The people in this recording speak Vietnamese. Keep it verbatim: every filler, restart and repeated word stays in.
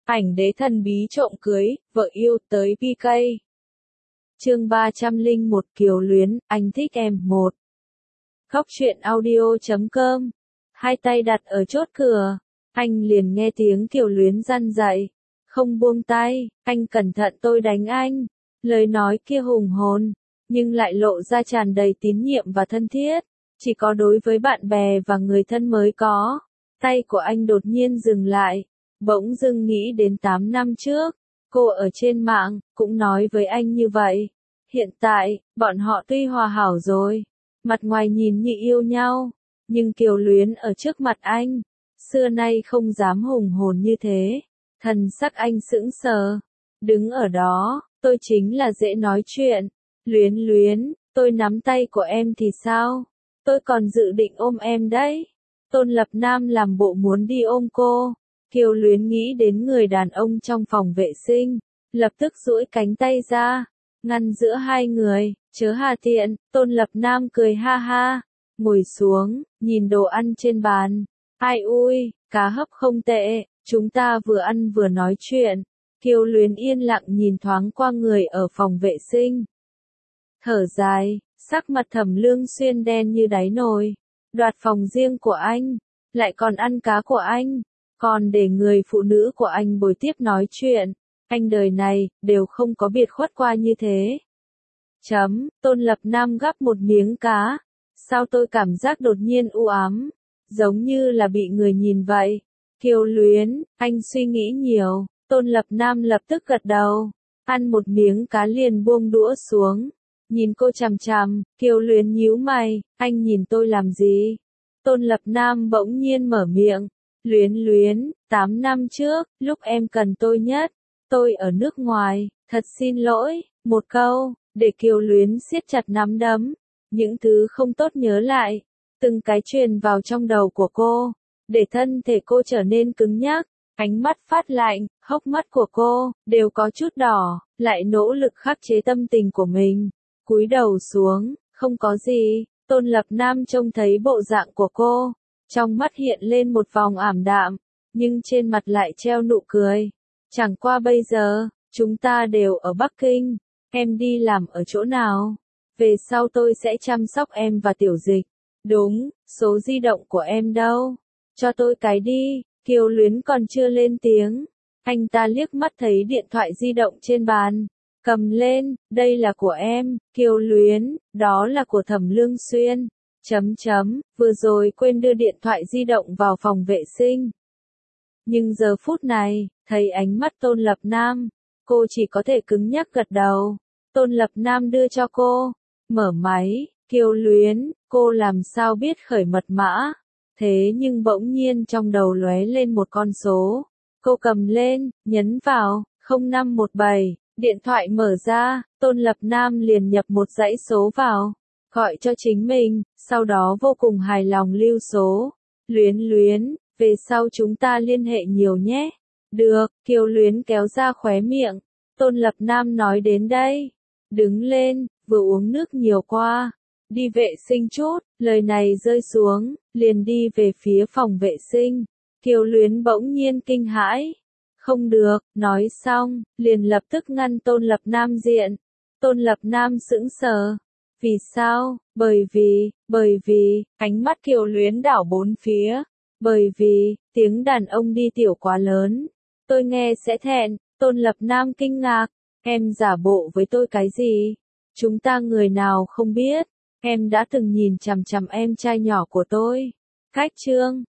Ảnh đế thần bí trộm cưới, vợ yêu tới pê ca. Chương ba trăm lẻ một Kiều Luyến, anh thích em một. Khóc chuyện audio chấm com. Hai tay đặt ở chốt cửa, anh liền nghe tiếng Kiều Luyến răn dạy. Không buông tay, anh cẩn thận tôi đánh anh. Lời nói kia hùng hồn, nhưng lại lộ ra tràn đầy tín nhiệm và thân thiết. Chỉ có đối với bạn bè và người thân mới có. Tay của anh đột nhiên dừng lại. Bỗng dưng nghĩ đến tám năm trước, cô ở trên mạng, cũng nói với anh như vậy. Hiện tại, bọn họ tuy hòa hảo rồi, mặt ngoài nhìn như yêu nhau, nhưng Kiều Luyến ở trước mặt anh, xưa nay không dám hùng hồn như thế. Thần sắc anh sững sờ, đứng ở đó, tôi chính là dễ nói chuyện. Luyến Luyến, tôi nắm tay của em thì sao? Tôi còn dự định ôm em đấy. Tôn Lập Nam làm bộ muốn đi ôm cô. Kiều Luyến nghĩ đến người đàn ông trong phòng vệ sinh, lập tức duỗi cánh tay ra, ngăn giữa hai người, chớ hà tiện. Tôn Lập Nam cười ha ha, ngồi xuống, nhìn đồ ăn trên bàn. Ai ui, cá hấp không tệ, chúng ta vừa ăn vừa nói chuyện. Kiều Luyến yên lặng nhìn thoáng qua người ở phòng vệ sinh. Thở dài, sắc mặt Thẩm Lương Xuyên đen như đáy nồi, đoạt phòng riêng của anh, lại còn ăn cá của anh. Còn để người phụ nữ của anh bồi tiếp nói chuyện, anh đời này, đều không có biệt khuất qua như thế. Chấm, Tôn Lập Nam gắp một miếng cá. Sao tôi cảm giác đột nhiên u ám, giống như là bị người nhìn vậy. Kiều Luyến, anh suy nghĩ nhiều. Tôn Lập Nam lập tức gật đầu, ăn một miếng cá liền buông đũa xuống. Nhìn cô chằm chằm, Kiều Luyến nhíu mày, anh nhìn tôi làm gì? Tôn Lập Nam bỗng nhiên mở miệng. Luyến Luyến, tám năm trước, lúc em cần tôi nhất, tôi ở nước ngoài, thật xin lỗi. Một câu, để Kiều Luyến siết chặt nắm đấm. Những thứ không tốt nhớ lại, từng cái truyền vào trong đầu của cô, để thân thể cô trở nên cứng nhắc, ánh mắt phát lạnh, hốc mắt của cô, đều có chút đỏ, lại nỗ lực khắc chế tâm tình của mình. Cúi đầu xuống, không có gì. Tôn Lập Nam trông thấy bộ dạng của cô, trong mắt hiện lên một vòng ảm đạm, nhưng trên mặt lại treo nụ cười. Chẳng qua bây giờ, chúng ta đều ở Bắc Kinh, em đi làm ở chỗ nào? Về sau tôi sẽ chăm sóc em và Tiểu Dịch. Đúng, số di động của em đâu? Cho tôi cái đi. Kiều Luyến còn chưa lên tiếng, anh ta liếc mắt thấy điện thoại di động trên bàn, cầm lên. Đây là của em, Kiều Luyến, đó là của Thẩm Lương Xuyên. Chấm chấm, vừa rồi quên đưa điện thoại di động vào phòng vệ sinh. Nhưng giờ phút này, thấy ánh mắt Tôn Lập Nam, cô chỉ có thể cứng nhắc gật đầu. Tôn Lập Nam đưa cho cô, mở máy. Kiều Luyến, cô làm sao biết khởi mật mã? Thế nhưng bỗng nhiên trong đầu lóe lên một con số. Cô cầm lên, nhấn vào, không năm một bảy, điện thoại mở ra, Tôn Lập Nam liền nhập một dãy số vào, gọi cho chính mình, sau đó vô cùng hài lòng lưu số. Luyến Luyến, về sau chúng ta liên hệ nhiều nhé. Được, Kiều Luyến kéo ra khóe miệng. Tôn Lập Nam nói đến đây, đứng lên, vừa uống nước nhiều qua, đi vệ sinh chút. Lời này rơi xuống, liền đi về phía phòng vệ sinh. Kiều Luyến bỗng nhiên kinh hãi. Không được, nói xong, liền lập tức ngăn Tôn Lập Nam diện. Tôn Lập Nam sững sờ. Vì sao? Bởi vì, bởi vì, ánh mắt Kiều Luyến đảo bốn phía. Bởi vì, tiếng đàn ông đi tiểu quá lớn. Tôi nghe sẽ thẹn. Tôn Lập Nam kinh ngạc. Em giả bộ với tôi cái gì? Chúng ta người nào không biết. Em đã từng nhìn chằm chằm em trai nhỏ của tôi. Cách chương.